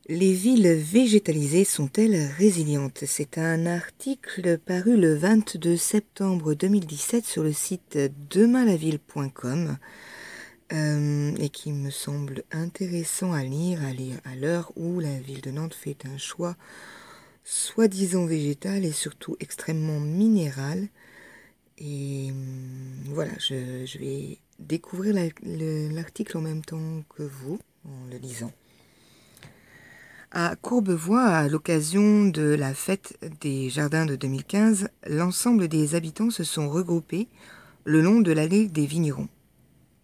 Les villes végétalisées sont-elles résilientes? C'est un article paru le 22 septembre 2017 sur le site demainlaville.com et qui me semble intéressant à lire à l'heure où la ville de Nantes fait un choix soi-disant végétal et surtout extrêmement minéral. Et voilà, je vais découvrir l'article en même temps que vous, en le lisant. À Courbevoie, à l'occasion de la fête des Jardins de 2015, l'ensemble des habitants se sont regroupés le long de l'allée des Vignerons. L'idée ?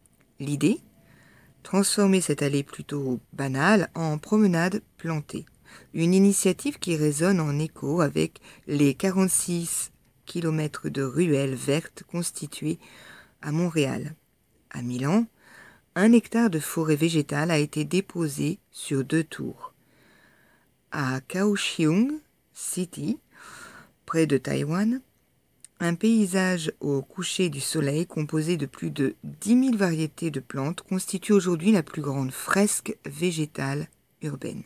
Transformer cette allée plutôt banale en promenade plantée. Une initiative qui résonne en écho avec les 46 km de ruelles vertes constituées à Montréal. À Milan, 1 hectare de forêt végétale a été déposé sur 2 tours. À Kaohsiung City, près de Taïwan, un paysage au coucher du soleil composé de plus de 10 000 variétés de plantes constitue aujourd'hui la plus grande fresque végétale urbaine.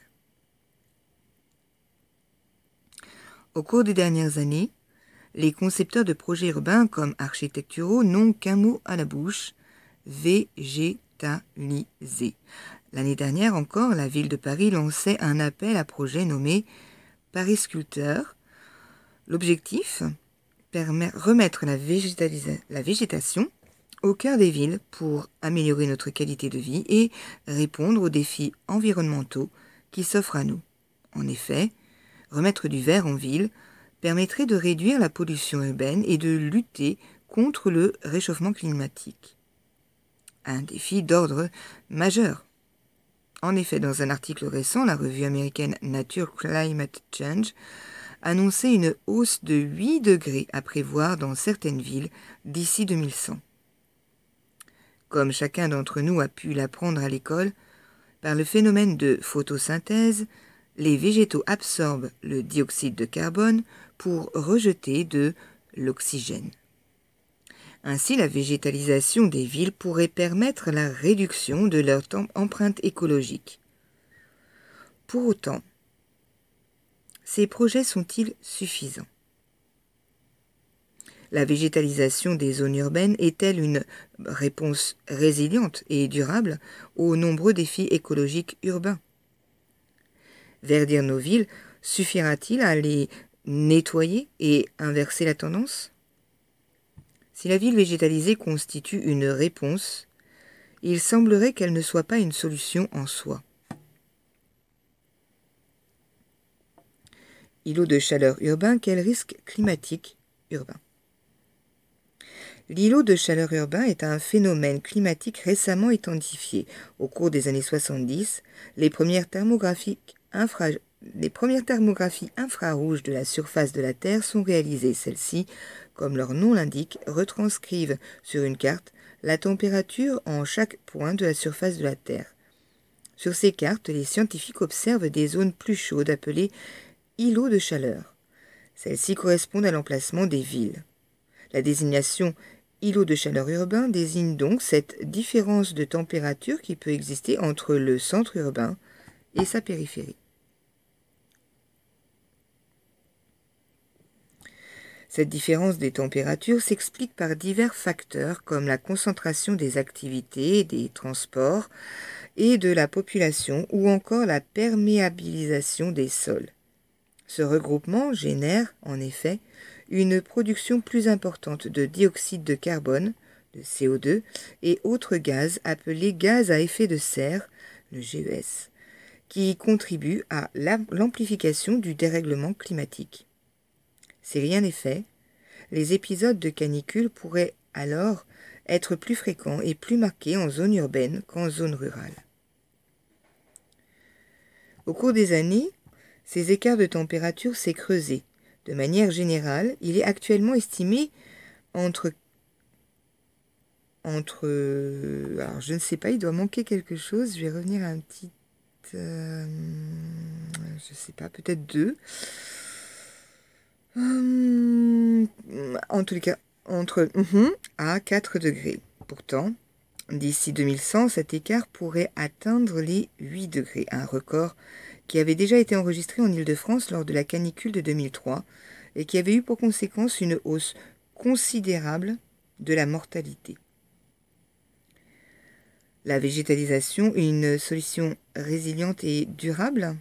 Au cours des dernières années, les concepteurs de projets urbains comme architecturaux n'ont qu'un mot à la bouche, végétaliser. L'année dernière encore, la ville de Paris lançait un appel à projet nommé Paris Sculpteur. L'objectif ? Remettre la végétation au cœur des villes pour améliorer notre qualité de vie et répondre aux défis environnementaux qui s'offrent à nous. En effet, remettre du vert en ville permettrait de réduire la pollution urbaine et de lutter contre le réchauffement climatique. Un défi d'ordre majeur. En effet, dans un article récent, la revue américaine Nature Climate Change annonçait une hausse de 8 degrés à prévoir dans certaines villes d'ici 2100. Comme chacun d'entre nous a pu l'apprendre à l'école, par le phénomène de photosynthèse, les végétaux absorbent le dioxyde de carbone pour rejeter de l'oxygène. Ainsi, la végétalisation des villes pourrait permettre la réduction de leur empreinte écologique. Pour autant, ces projets sont-ils suffisants ? La végétalisation des zones urbaines est-elle une réponse résiliente et durable aux nombreux défis écologiques urbains ? Verdir nos villes suffira-t-il à les nettoyer et inverser la tendance ? Si la ville végétalisée constitue une réponse, il semblerait qu'elle ne soit pas une solution en soi. Îlot de chaleur urbain, quel risque climatique urbain ? L'îlot de chaleur urbain est un phénomène climatique récemment identifié. Au cours des années 70, les premières thermographies infrarouges de la surface de la Terre sont réalisées. Celles-ci, comme leur nom l'indique, retranscrivent sur une carte la température en chaque point de la surface de la Terre. Sur ces cartes, les scientifiques observent des zones plus chaudes appelées îlots de chaleur. Celles-ci correspondent à l'emplacement des villes. La désignation îlot de chaleur urbain désigne donc cette différence de température qui peut exister entre le centre urbain et sa périphérie. Cette différence des températures s'explique par divers facteurs comme la concentration des activités, des transports et de la population ou encore la perméabilisation des sols. Ce regroupement génère, en effet, une production plus importante de dioxyde de carbone, de CO2, et autres gaz appelés gaz à effet de serre, le GES, qui contribuent à l'amplification du dérèglement climatique. Si rien n'est fait, les épisodes de canicule pourraient alors être plus fréquents et plus marqués en zone urbaine qu'en zone rurale. Au cours des années, ces écarts de température s'est creusé. De manière générale, il est actuellement estimé entre alors je ne sais pas, il doit manquer quelque chose. Je vais revenir à un petit, je sais pas, peut-être 2. En tous les cas, entre à 4 degrés. Pourtant, d'ici 2100, cet écart pourrait atteindre les 8 degrés, un record qui avait déjà été enregistrée en Île-de-France lors de la canicule de 2003 et qui avait eu pour conséquence une hausse considérable de la mortalité. La végétalisation est une solution résiliente et durable.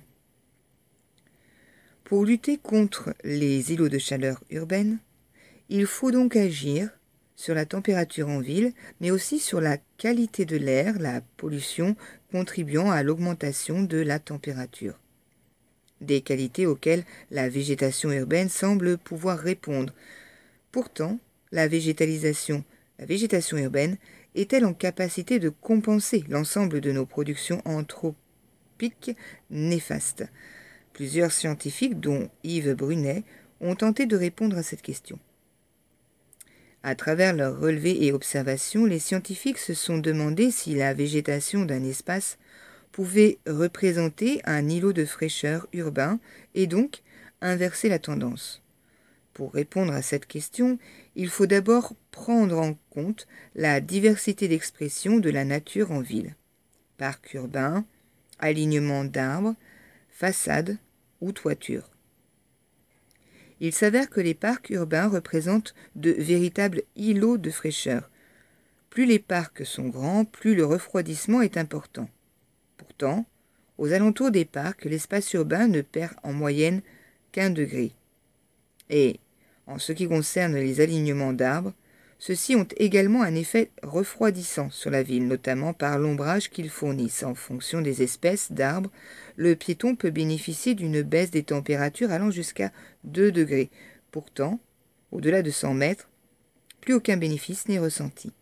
Pour lutter contre les îlots de chaleur urbaine, il faut donc agir sur la température en ville, mais aussi sur la qualité de l'air, la pollution contribuant à l'augmentation de la température. Des qualités auxquelles la végétation urbaine semble pouvoir répondre. Pourtant, la végétation urbaine est-elle en capacité de compenser l'ensemble de nos productions anthropiques néfastes? Plusieurs scientifiques, dont Yves Brunet, ont tenté de répondre à cette question. À travers leurs relevés et observations, les scientifiques se sont demandé si la végétation d'un espace pouvait représenter un îlot de fraîcheur urbain et donc inverser la tendance. Pour répondre à cette question, il faut d'abord prendre en compte la diversité d'expression de la nature en ville. Parcs urbains, alignement d'arbres, façades ou toitures. Il s'avère que les parcs urbains représentent de véritables îlots de fraîcheur. Plus les parcs sont grands, plus le refroidissement est important. Pourtant, aux alentours des parcs, l'espace urbain ne perd en moyenne qu'1 degré. Et, en ce qui concerne les alignements d'arbres, ceux-ci ont également un effet refroidissant sur la ville, notamment par l'ombrage qu'ils fournissent. En fonction des espèces d'arbres, le piéton peut bénéficier d'une baisse des températures allant jusqu'à 2 degrés. Pourtant, au-delà de 100 mètres, plus aucun bénéfice n'est ressenti.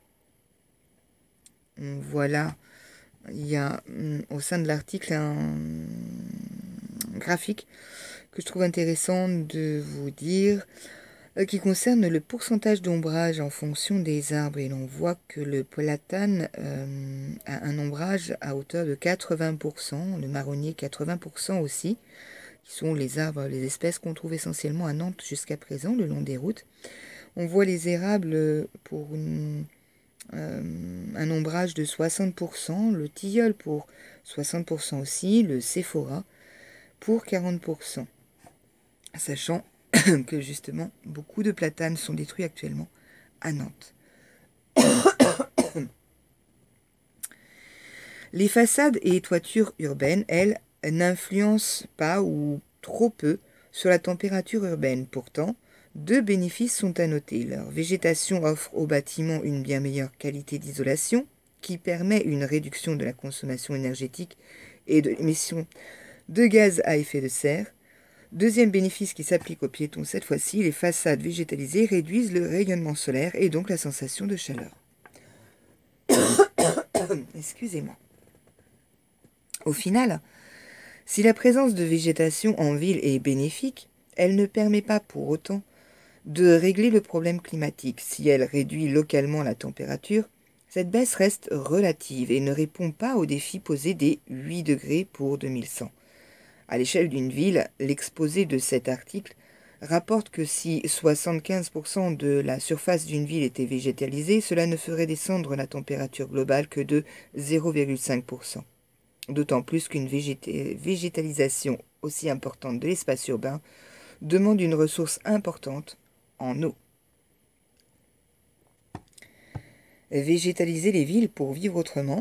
Voilà, il y a au sein de l'article un graphique que je trouve intéressant de vous dire, qui concerne le pourcentage d'ombrage en fonction des arbres. Et l'on voit que le platane a un ombrage à hauteur de 80%, le marronnier 80% aussi, qui sont les arbres, les espèces qu'on trouve essentiellement à Nantes jusqu'à présent, le long des routes. On voit les érables pour un ombrage de 60%, le tilleul pour 60% aussi, le séphora pour 40%. Sachant que justement, beaucoup de platanes sont détruits actuellement à Nantes. Les façades et toitures urbaines, elles, n'influencent pas ou trop peu sur la température urbaine. Pourtant, 2 bénéfices sont à noter. Leur végétation offre aux bâtiments une bien meilleure qualité d'isolation, qui permet une réduction de la consommation énergétique et de l'émission de gaz à effet de serre. Deuxième bénéfice qui s'applique aux piétons cette fois-ci, les façades végétalisées réduisent le rayonnement solaire et donc la sensation de chaleur. Excusez-moi. Au final, si la présence de végétation en ville est bénéfique, elle ne permet pas pour autant de régler le problème climatique. Si elle réduit localement la température, cette baisse reste relative et ne répond pas au défi posé des 8 degrés pour 2100. À l'échelle d'une ville, l'exposé de cet article rapporte que si 75% de la surface d'une ville était végétalisée, cela ne ferait descendre la température globale que de 0,5%. D'autant plus qu'une végétalisation aussi importante de l'espace urbain demande une ressource importante en eau. Végétaliser les villes pour vivre autrement.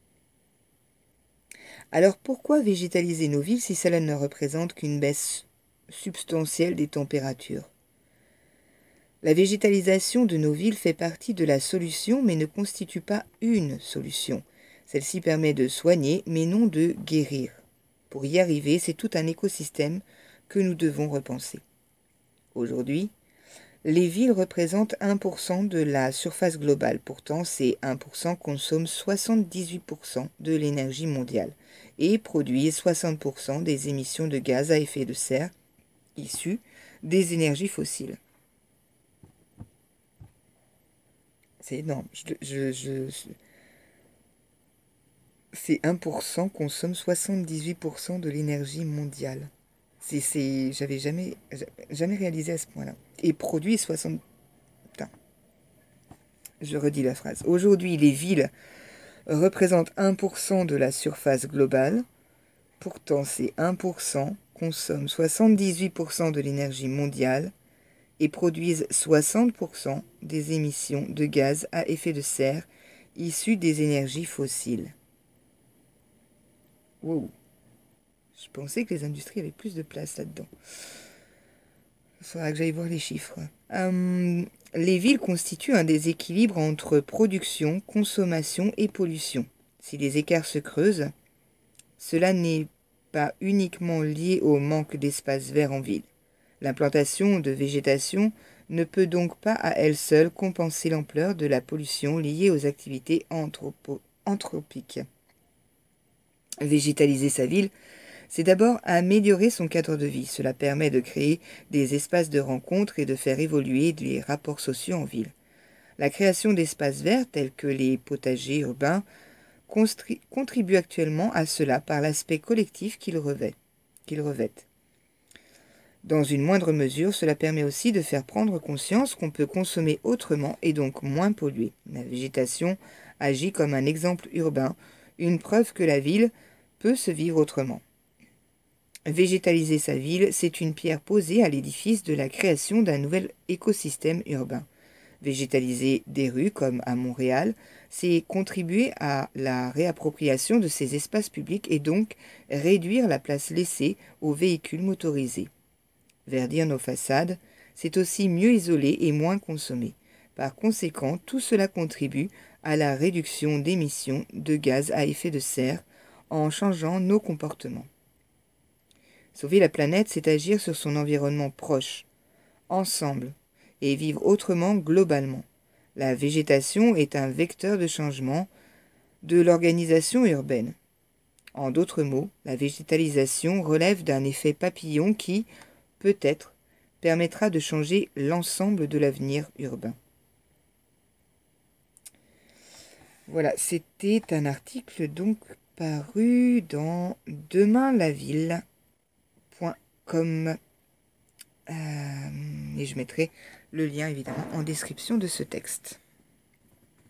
Alors pourquoi végétaliser nos villes si cela ne représente qu'une baisse substantielle des températures? La végétalisation de nos villes fait partie de la solution mais ne constitue pas une solution. Celle-ci permet de soigner mais non de guérir. Pour y arriver, c'est tout un écosystème que nous devons repenser. Aujourd'hui, les villes représentent 1% de la surface globale. Pourtant, ces 1% consomment 78% de l'énergie mondiale et produisent 60% des émissions de gaz à effet de serre issues des énergies fossiles. C'est énorme. Ces 1% consomment 78% de l'énergie mondiale. J'avais jamais réalisé à ce point-là. Et produit 60... Putain. Je redis la phrase. Aujourd'hui, les villes représentent 1% de la surface globale Pourtant, ces 1% consomment 78% de l'énergie mondiale et produisent 60% des émissions de gaz à effet de serre issues des énergies fossiles. Wow. Je pensais que les industries avaient plus de place là-dedans. Il faudra que j'aille voir les chiffres. Les villes constituent un déséquilibre entre production, consommation et pollution. Si les écarts se creusent, cela n'est pas uniquement lié au manque d'espaces verts en ville. L'implantation de végétation ne peut donc pas à elle seule compenser l'ampleur de la pollution liée aux activités anthropiques. Végétaliser sa ville, c'est d'abord améliorer son cadre de vie. Cela permet de créer des espaces de rencontre et de faire évoluer les rapports sociaux en ville. La création d'espaces verts tels que les potagers urbains contribue actuellement à cela par l'aspect collectif qu'ils revêtent. Dans une moindre mesure, cela permet aussi de faire prendre conscience qu'on peut consommer autrement et donc moins polluer. La végétation agit comme un exemple urbain, une preuve que la ville peut se vivre autrement. Végétaliser sa ville, c'est une pierre posée à l'édifice de la création d'un nouvel écosystème urbain. Végétaliser des rues comme à Montréal, c'est contribuer à la réappropriation de ces espaces publics et donc réduire la place laissée aux véhicules motorisés. Verdir nos façades, c'est aussi mieux isoler et moins consommer. Par conséquent, tout cela contribue à la réduction d'émissions de gaz à effet de serre en changeant nos comportements. Sauver la planète, c'est agir sur son environnement proche, ensemble, et vivre autrement globalement. La végétation est un vecteur de changement de l'organisation urbaine. En d'autres mots, la végétalisation relève d'un effet papillon qui, peut-être, permettra de changer l'ensemble de l'avenir urbain. Voilà, c'était un article donc paru dans demainlaville.com et je mettrai le lien évidemment en description de ce texte.